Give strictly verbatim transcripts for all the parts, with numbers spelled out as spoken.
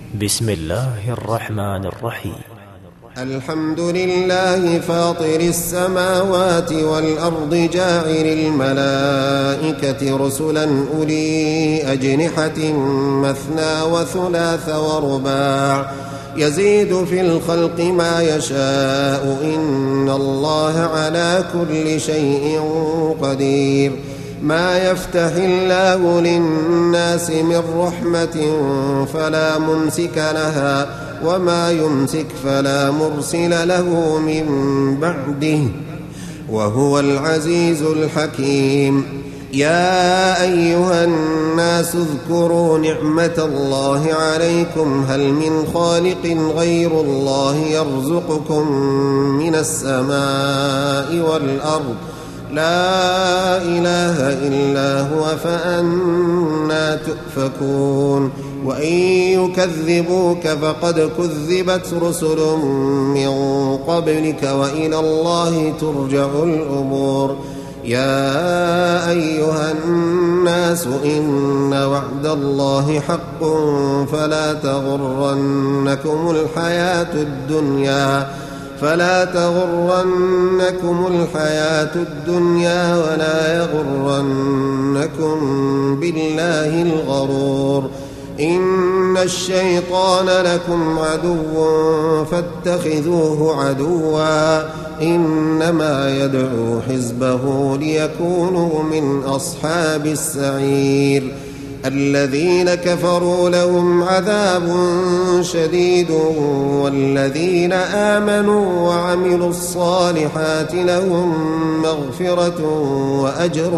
بسم الله الرحمن الرحيم. الحمد لله فاطر السماوات والأرض جاعل الملائكة رسلا أولي أجنحة مثنى وثلاث ورباع يزيد في الخلق ما يشاء إن الله على كل شيء قدير. ما يفتح الله للناس من رحمة فلا ممسك لها وما يمسك فلا مرسل له من بعده وهو العزيز الحكيم. يا أيها الناس اذكروا نعمة الله عليكم هل من خالق غير الله يرزقكم من السماء والأرض لا إله إلا هو فأنى تؤفكون. وإن يكذبوك فقد كذبت رسل من قبلك وإلى الله ترجع الأمور. يا أيها الناس إن وعد الله حق فلا تغرنكم الحياة الدنيا فلا تغرنكم الحياة الدنيا ولا يغرنكم بالله الغرور. إن الشيطان لكم عدو فاتخذوه عدوا إنما يدعو حزبه ليكونوا من أصحاب السعير. الذين كفروا لهم عذاب شديد والذين آمنوا وعملوا الصالحات لهم مغفرة وأجر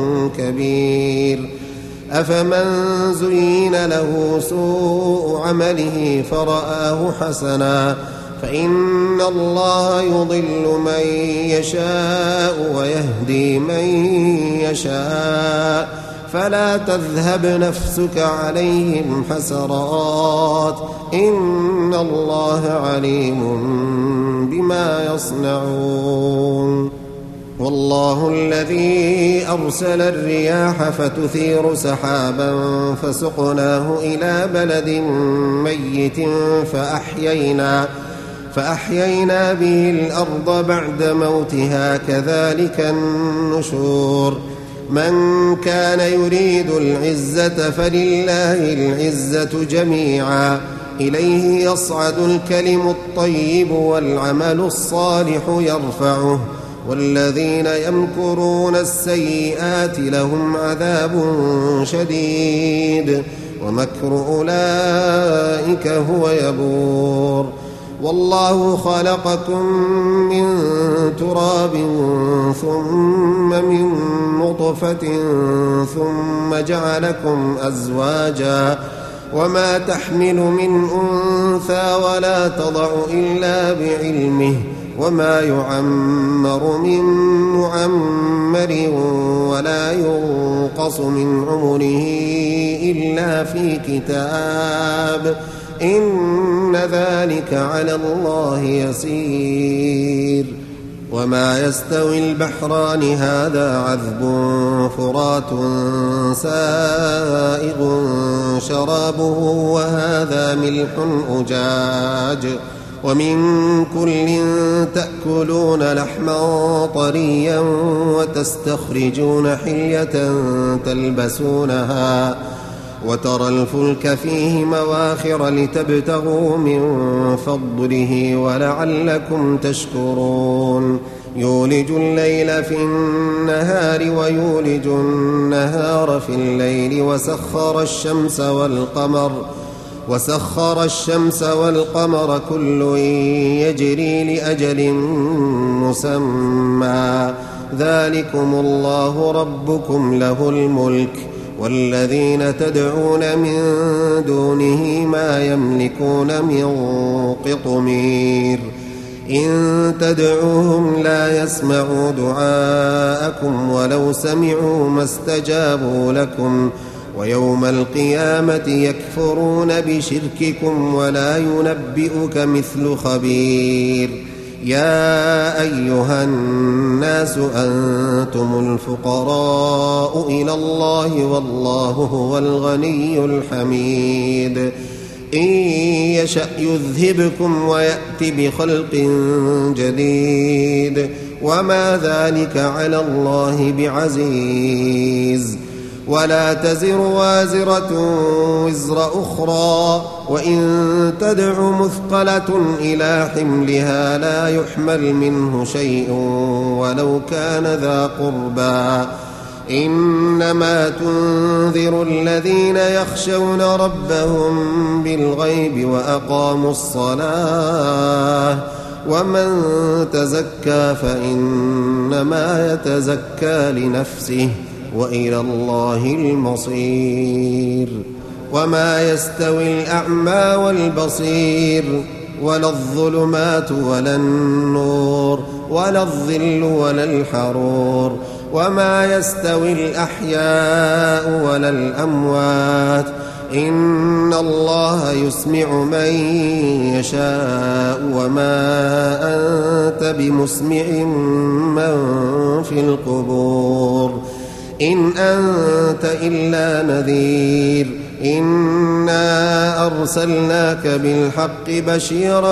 كبير. أفمن زين له سوء عمله فرآه حسنا فإن الله يضل من يشاء ويهدي من يشاء فلا تذهب نفسك عليهم حسرات إن الله عليم بما يصنعون. والله الذي أرسل الرياح فتثير سحابا فسقناه إلى بلد ميت فأحيينا فأحيينا به الأرض بعد موتها كذلك النشور. من كان يريد العزة فلله العزة جميعا إليه يصعد الكلم الطيب والعمل الصالح يرفعه والذين يمكرون السيئات لهم عذاب شديد ومكر أولئك هو يبور. والله خلقكم من تراب ثم من نطفة ثم جعلكم أزواجا وما تحمل من أنثى ولا تضع إلا بعلمه وما يعمر من معمر ولا ينقص من عمره إلا في كتاب إن ذلك على الله يسير. وما يستوي البحران هذا عذب فرات سائغ شرابه وهذا ملح أجاج ومن كل تأكلون لحما طريا وتستخرجون حلية تلبسونها وترى الفلك فيه مواخر لتبتغوا من فضله ولعلكم تشكرون. يولج الليل في النهار ويولج النهار في الليل وسخر الشمس والقمر وسخر الشمس والقمر كل يجري لأجل مسمى ذلكم الله ربكم له الملك والذين تدعون من دونه ما يملكون من قطمير. إن تدعوهم لا يسمعوا دعاءكم ولو سمعوا ما استجابوا لكم ويوم القيامة يكفرون بشرككم ولا ينبئك مثل خبير. يا أيها الناس أنتم الفقراء إلى الله والله هو الغني الحميد. إن يشأ يذهبكم ويأت بخلق جديد وما ذلك على الله بعزيز. ولا تزر وازرة وزر أخرى وإن تدع مثقلة إلى حملها لا يحمل منه شيء ولو كان ذا قربى إنما تنذر الذين يخشون ربهم بالغيب وأقاموا الصلاة ومن تزكى فإنما يتزكى لنفسه وإلى الله المصير. وما يستوي الأعمى والبصير ولا الظلمات ولا النور ولا الظل ولا الحرور وما يستوي الأحياء ولا الأموات إن الله يسمع من يشاء وما أنت بمسمع من في القبور إن أنت إلا نذير إنا أرسلناك بالحق بشيرا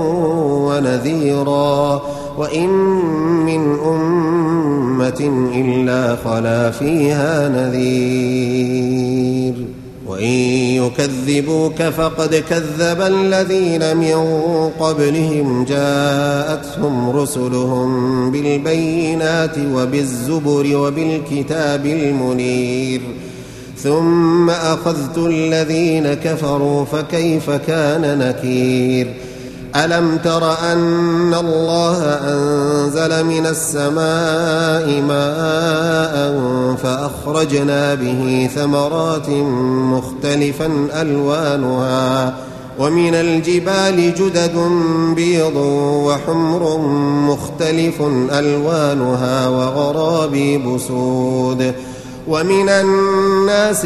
ونذيرا وإن من أمة إلا خلا فيها نذير وإن يكذبوك فقد كذب الذين من قبلهم جاءتهم رسلهم بالبينات وبالزبر وبالكتاب المنير ثم أخذت الذين كفروا فكيف كان نكير. ألم تر أن الله أنزل من السماء ماء فأخرجنا به ثمرات مختلفا ألوانها ومن الجبال جدد بيض وحمر مختلف ألوانها وغرابيب سود ومن الناس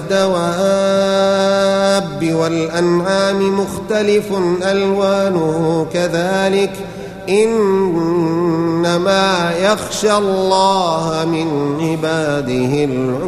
والدواب والأنعام مختلف ألوانه كذلك إنما يخشى الله من عباده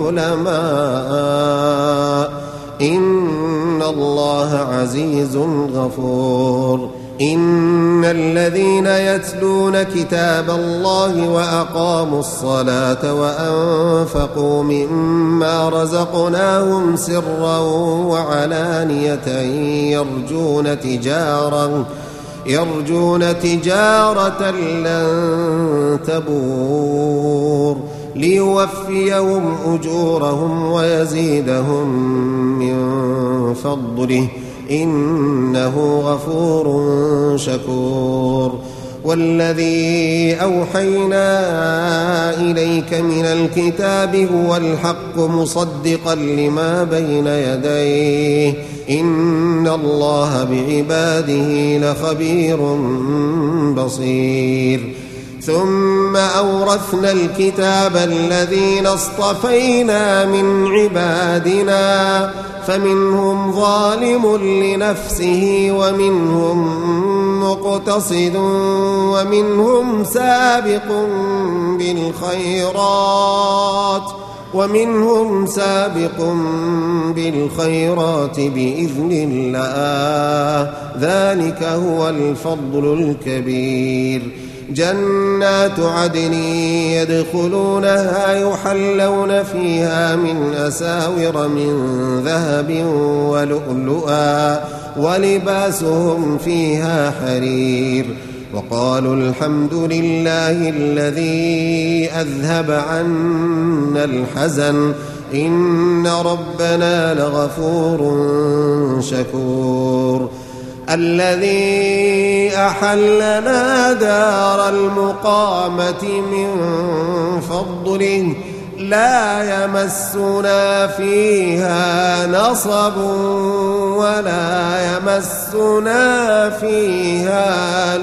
العلماء إن الله عزيز غفور. إن الذين يتلون كتاب الله وأقاموا الصلاة وأنفقوا مما رزقناهم سرا وعلانية يرجون تجارة يرجون تجارة لن تبور ليوفيهم أجورهم ويزيدهم من فضله إنه غفور شكور. والذي أوحينا إليك من الكتاب هو الحق مصدقا لما بين يديه إن الله بعباده لخبير بصير. ثم أورثنا الكتاب الذين اصطفينا من عبادنا فمنهم ظالم لنفسه ومنهم مقتصد ومنهم سابق بالخيرات ومنهم سابق بالخيرات بإذن الله ذلك هو الفضل الكبير. جنات عدن يدخلونها يحلون فيها من أساور من ذهب ولؤلؤا ولباسهم فيها حرير. وقالوا الحمد لله الذي أذهب عنا الحزن إن ربنا لغفور شكور. الذي أحلنا دار المقامة من فضله لا يمسنا فيها نصب ولا يمسنا فيها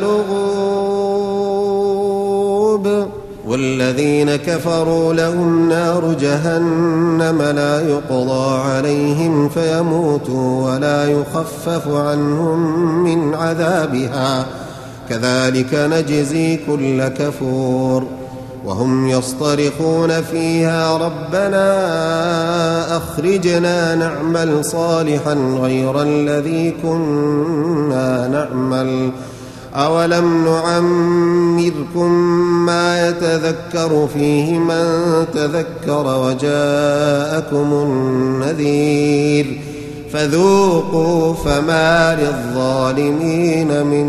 لغوب. والذين كفروا لهم نار جهنم لا يقضى عليهم فيموتوا ولا يخفف عنهم من عذابها كذلك نجزي كل كفور. وهم يصطرخون فيها ربنا أخرجنا نعمل صالحا غير الذي كنا نعمل أولم نعمركم ما يتذكر فيه من تذكر وجاءكم النذير فذوقوا فما للظالمين من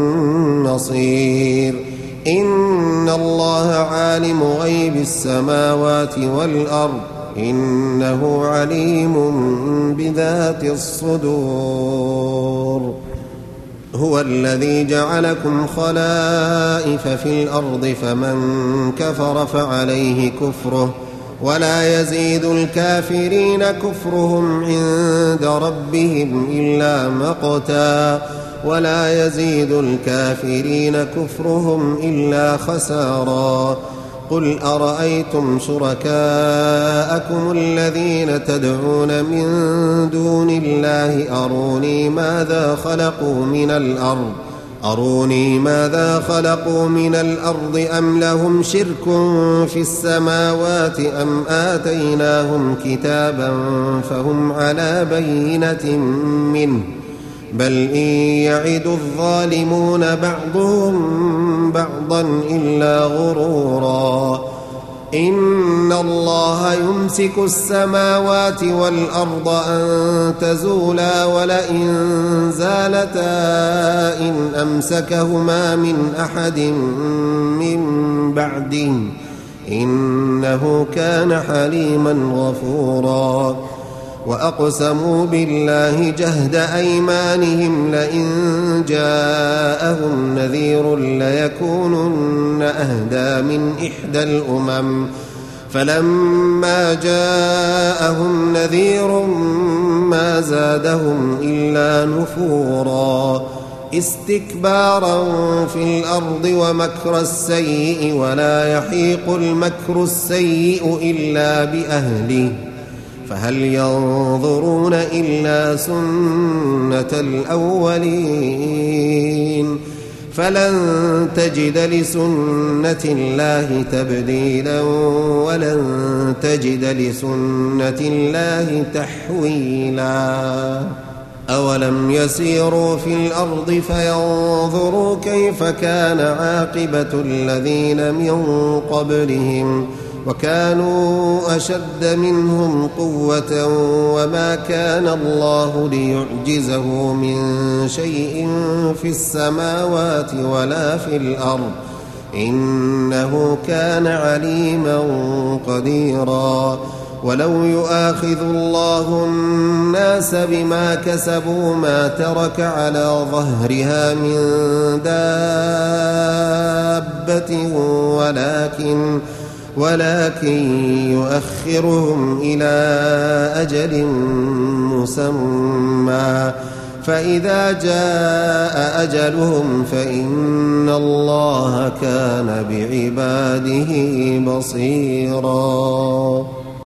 نصير إن الله عالم غيب السماوات والأرض إنه عليم بذات الصدور هو الذي جعلكم خلائف في الأرض فمن كفر فعليه كفره ولا يزيد الكافرين كفرهم عند ربهم إلا مقتا ولا يزيد الكافرين كفرهم إلا خسارا قل أرأيتم شركاءكم الذين تدعون من دون الله أروني ماذا خلقوا من الأرض أروني ماذا خلقوا من الأرض أم لهم شرك في السماوات أم آتيناهم كتابا فهم على بينة منه بل إن يعد الظالمون بعضهم بعضا إلا غرورا إن الله يمسك السماوات والأرض أن تزولا ولئن زالتا إن أمسكهما من أحد من بعده إنه كان حليما غفورا وأقسموا بالله جهد أيمانهم لئن جاءهم نذير ليكونن أهدى من إحدى الأمم فلما جاءهم نذير ما زادهم إلا نفورا استكبارا في الأرض ومكر السيء ولا يحيق المكر السيء إلا بأهله فهل ينظرون إلا سنة الأولين فلن تجد لسنة الله تبديلا ولن تجد لسنة الله تحويلا أولم يسيروا في الأرض فينظروا كيف كان عاقبة الذين من قبلهم وكانوا أشد منهم قوة وما كان الله ليعجزه من شيء في السماوات ولا في الأرض إنه كان عليما قديرا ولو يؤاخذ الله الناس بما كسبوا ما ترك على ظهرها من دابة ولكن ولكن يؤخرهم إلى أجل مسمى فإذا جاء أجلهم فإن الله كان بعباده بصيرا.